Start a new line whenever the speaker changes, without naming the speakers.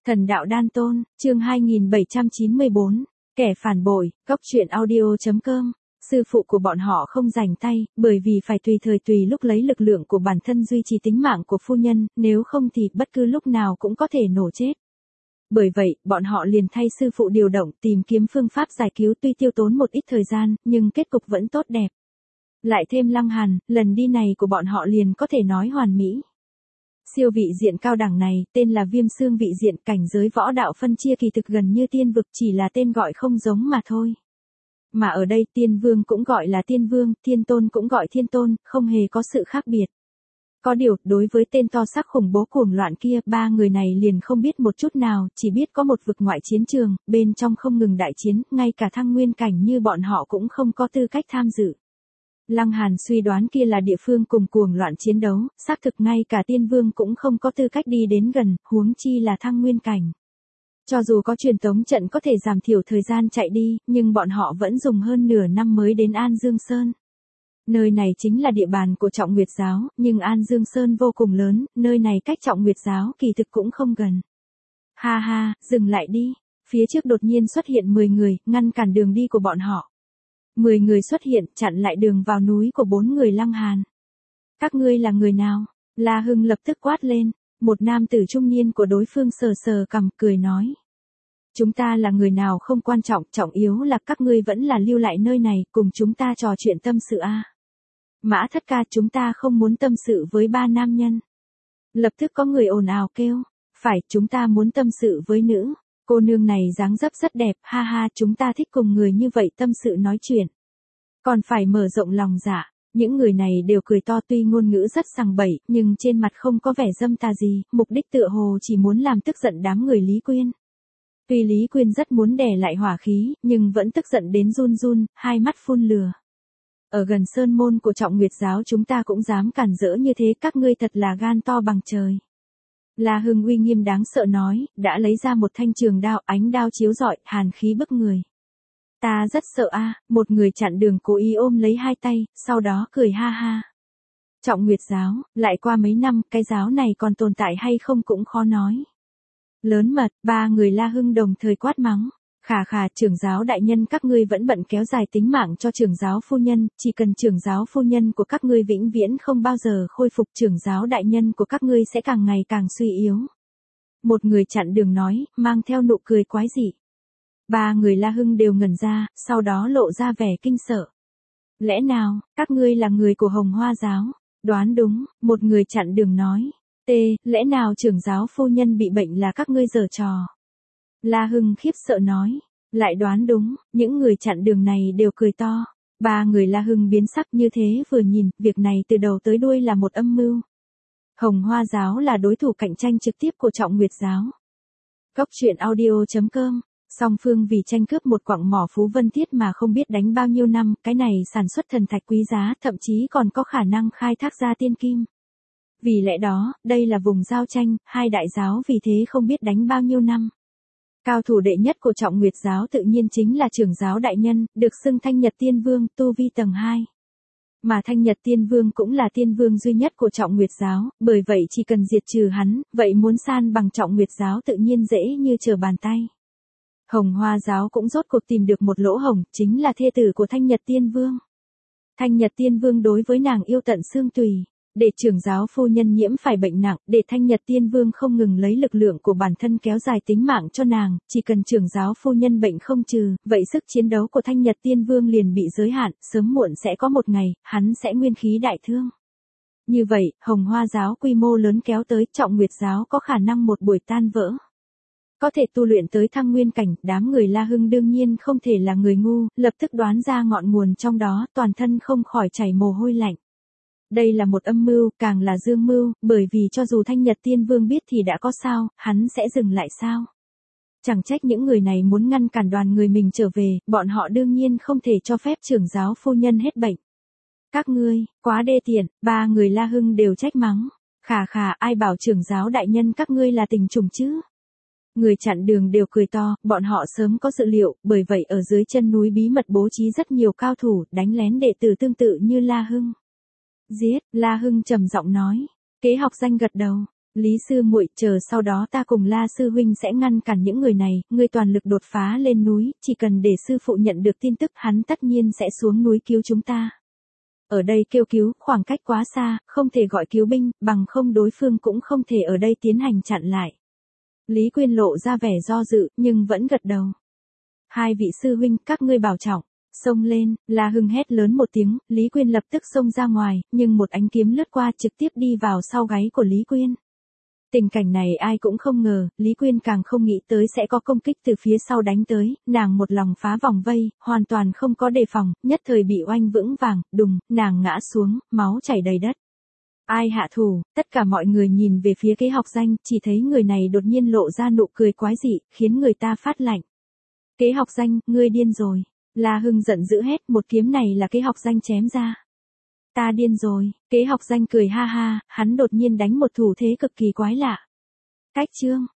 Thần đạo đan tôn, chương 2794, kẻ phản bội, góc truyện audio.com. Sư phụ của bọn họ không rảnh tay, bởi vì phải tùy thời tùy lúc lấy lực lượng của bản thân duy trì tính mạng của phu nhân, nếu không thì bất cứ lúc nào cũng có thể nổ chết. Bởi vậy, bọn họ liền thay sư phụ điều động tìm kiếm phương pháp giải cứu, tuy tiêu tốn một ít thời gian, nhưng kết cục vẫn tốt đẹp. Lại thêm Lăng Hàn, lần đi này của bọn họ liền có thể nói hoàn mỹ. Siêu vị diện cao đẳng này, tên là Viêm Xương vị diện, cảnh giới võ đạo phân chia kỳ thực gần như tiên vực, chỉ là tên gọi không giống mà thôi. Mà ở đây tiên vương cũng gọi là tiên vương, thiên tôn cũng gọi thiên tôn, không hề có sự khác biệt. Có điều, đối với tên to xác khủng bố cuồng loạn kia, ba người này liền không biết một chút nào, chỉ biết có một vực ngoại chiến trường, bên trong không ngừng đại chiến, ngay cả thăng nguyên cảnh như bọn họ cũng không có tư cách tham dự. Lăng Hàn suy đoán kia là địa phương cùng cuồng loạn chiến đấu, xác thực ngay cả tiên vương cũng không có tư cách đi đến gần, huống chi là thăng nguyên cảnh. Cho dù có truyền tống trận có thể giảm thiểu thời gian chạy đi, nhưng bọn họ vẫn dùng hơn nửa năm mới đến An Dương Sơn. Nơi này chính là địa bàn của Trọng Nguyệt Giáo, nhưng An Dương Sơn vô cùng lớn, nơi này cách Trọng Nguyệt Giáo kỳ thực cũng không gần. Ha ha, dừng lại đi. Phía trước đột nhiên xuất hiện 10 người, ngăn cản đường đi của bọn họ. 10 người xuất hiện, chặn lại đường vào núi của 4 người Lăng Hàn. Các ngươi là người nào? La Hưng lập tức quát lên, một nam tử trung niên của đối phương sờ sờ cằm, cười nói. Chúng ta là người nào không quan trọng, trọng yếu là các ngươi vẫn là lưu lại nơi này, cùng chúng ta trò chuyện tâm sự a. Mã Thất Ca, chúng ta không muốn tâm sự với ba nam nhân. Lập tức có người ồn ào kêu, phải, chúng ta muốn tâm sự với nữ. Cô nương này dáng dấp rất đẹp, ha ha, chúng ta thích cùng người như vậy tâm sự nói chuyện. Còn phải mở rộng lòng dạ, những người này đều cười to, tuy ngôn ngữ rất sằng bậy, nhưng trên mặt không có vẻ dâm tà gì, mục đích tựa hồ chỉ muốn làm tức giận đám người Lý Quyên. Tuy Lý Quyên rất muốn đè lại hỏa khí, nhưng vẫn tức giận đến run run, hai mắt phun lửa. Ở gần sơn môn của Trọng Nguyệt Giáo chúng ta cũng dám cản rỡ như thế, các ngươi thật là gan to bằng trời. La Hưng uy nghiêm đáng sợ nói, đã lấy ra một thanh trường đao, ánh đao chiếu rọi, hàn khí bức người. Ta rất sợ a, một người chặn đường cố ý ôm lấy hai tay, sau đó cười ha ha. Trọng Nguyệt Giáo, lại qua mấy năm, cái giáo này còn tồn tại hay không cũng khó nói. Lớn mật, ba người La Hưng đồng thời quát mắng. Khà khà, trưởng giáo đại nhân, các ngươi vẫn bận kéo dài tính mạng cho trưởng giáo phu nhân, chỉ cần trưởng giáo phu nhân của các ngươi vĩnh viễn không bao giờ khôi phục, trưởng giáo đại nhân của các ngươi sẽ càng ngày càng suy yếu. Một người chặn đường nói, mang theo nụ cười quái dị. Ba người La Hưng đều ngẩn ra, sau đó lộ ra vẻ kinh sợ. Lẽ nào, các ngươi là người của Hồng Hoa Giáo? Đoán đúng, một người chặn đường nói. Lẽ nào trưởng giáo phu nhân bị bệnh là các ngươi giở trò? La Hưng khiếp sợ nói, lại đoán đúng, những người chặn đường này đều cười to. Ba người La Hưng biến sắc, như thế vừa nhìn, việc này từ đầu tới đuôi là một âm mưu. Hồng Hoa Giáo là đối thủ cạnh tranh trực tiếp của Trọng Nguyệt Giáo. Góc truyện audio.com. Song phương vì tranh cướp một quặng mỏ Phú Vân Thiết mà không biết đánh bao nhiêu năm, cái này sản xuất thần thạch quý giá, thậm chí còn có khả năng khai thác ra tiên kim. Vì lẽ đó, đây là vùng giao tranh, hai đại giáo vì thế không biết đánh bao nhiêu năm. Cao thủ đệ nhất của Trọng Nguyệt Giáo tự nhiên chính là trưởng giáo đại nhân, được xưng Thanh Nhật Tiên Vương, tu vi tầng 2. Mà Thanh Nhật Tiên Vương cũng là tiên vương duy nhất của Trọng Nguyệt Giáo, bởi vậy chỉ cần diệt trừ hắn, vậy muốn san bằng Trọng Nguyệt Giáo tự nhiên dễ như trở bàn tay. Hồng Hoa Giáo cũng rốt cuộc tìm được một lỗ hổng, chính là thê tử của Thanh Nhật Tiên Vương. Thanh Nhật Tiên Vương đối với nàng yêu tận xương tùy. Để trưởng giáo phu nhân nhiễm phải bệnh nặng, để Thanh Nhật Tiên Vương không ngừng lấy lực lượng của bản thân kéo dài tính mạng cho nàng, chỉ cần trưởng giáo phu nhân bệnh không trừ, vậy sức chiến đấu của Thanh Nhật Tiên Vương liền bị giới hạn, sớm muộn sẽ có một ngày, hắn sẽ nguyên khí đại thương. Như vậy, Hồng Hoa Giáo quy mô lớn kéo tới, Trọng Nguyệt Giáo có khả năng một buổi tan vỡ. Có thể tu luyện tới thăng nguyên cảnh, đám người La Hưng đương nhiên không thể là người ngu, lập tức đoán ra ngọn nguồn trong đó, toàn thân không khỏi chảy mồ hôi lạnh. Đây là một âm mưu, càng là dương mưu, bởi vì cho dù Thanh Nhật Tiên Vương biết thì đã có sao, hắn sẽ dừng lại sao? Chẳng trách những người này muốn ngăn cản đoàn người mình trở về, bọn họ đương nhiên không thể cho phép trưởng giáo phu nhân hết bệnh. Các ngươi, quá đê tiện, ba người La Hưng đều trách mắng. Khà khà, ai bảo trưởng giáo đại nhân các ngươi là tình trùng chứ? Người chặn đường đều cười to, bọn họ sớm có dự liệu, bởi vậy ở dưới chân núi bí mật bố trí rất nhiều cao thủ, đánh lén đệ tử tương tự như La Hưng. Giết, La Hưng trầm giọng nói. Kế học danh gật đầu. Lý sư muội, chờ sau đó ta cùng La sư huynh sẽ ngăn cản những người này, ngươi toàn lực đột phá lên núi, chỉ cần để sư phụ nhận được tin tức hắn tất nhiên sẽ xuống núi cứu chúng ta. Ở đây kêu cứu, khoảng cách quá xa, không thể gọi cứu binh, bằng không đối phương cũng không thể ở đây tiến hành chặn lại. Lý Quyên lộ ra vẻ do dự, nhưng vẫn gật đầu. Hai vị sư huynh, các ngươi bảo trọng. Xông lên, La Hưng hét lớn một tiếng, Lý Quyên lập tức xông ra ngoài, nhưng một ánh kiếm lướt qua trực tiếp đi vào sau gáy của Lý Quyên. Tình cảnh này ai cũng không ngờ, Lý Quyên càng không nghĩ tới sẽ có công kích từ phía sau đánh tới, nàng một lòng phá vòng vây, hoàn toàn không có đề phòng, nhất thời bị oanh vững vàng, đùng, nàng ngã xuống, máu chảy đầy đất. Ai hạ thủ, tất cả mọi người nhìn về phía Kế Học Danh, chỉ thấy người này đột nhiên lộ ra nụ cười quái dị, khiến người ta phát lạnh. Kế Học Danh, ngươi điên rồi. La Hưng giận dữ hét, một kiếm này là Kế Học Danh chém ra. Ta điên rồi, Kế Học Danh cười ha ha, hắn đột nhiên đánh một thủ thế cực kỳ quái lạ. Cách chương.